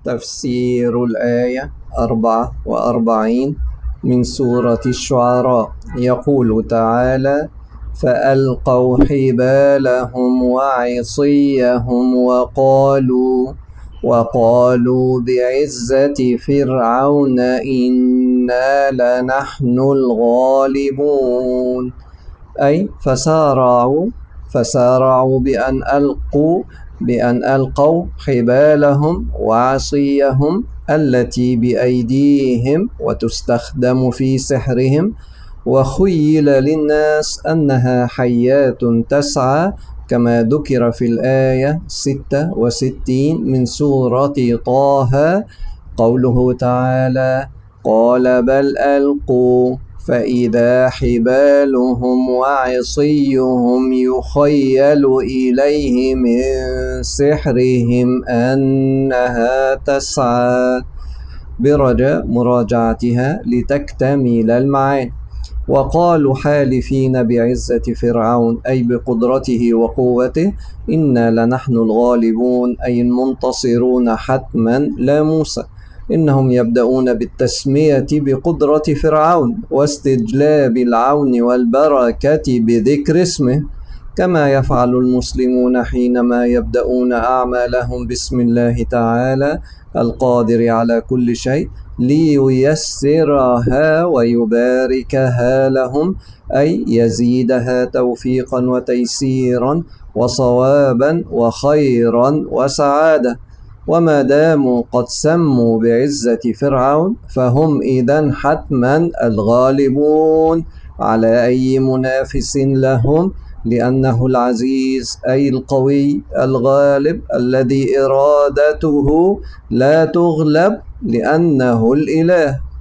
تفسير الآية 44 من سورة الشعراء. يقول تعالى: فألقوا حبالهم وعصيهم وقالوا بعزة فرعون إنا لنحن الغالبون. أي فسارعوا بأن ألقوا حبالهم وعصيهم التي بأيديهم وتستخدم في سحرهم، وخيل للناس أنها حيات تسعى كما ذكر في الآية 66 من سورة طه، قوله تعالى: قال بل ألقوا فإذا حبالهم وعصيهم يخيل إليه من سحرهم أنها تسعى، برجاء مراجعتها لتكتمل المعاني. وقالوا حالفين بعزة فرعون أي بقدرته وقوته: إنا لنحن الغالبون أي المنتصرون حتما لا موسى. إنهم يبدأون بالتسمية بقدرة فرعون واستجلاب العون والبركة بذكر اسمه، كما يفعل المسلمون حينما يبدأون أعمالهم بسم الله تعالى القادر على كل شيء لييسرها ويباركها لهم، أي يزيدها توفيقا وتيسيرا وصوابا وخيرا وسعادة. وما داموا قد سموا بعزة فرعون فهم إذن حتما الغالبون على أي منافس لهم، لأنه العزيز أي القوي الغالب الذي إرادته لا تغلب لأنه الإله.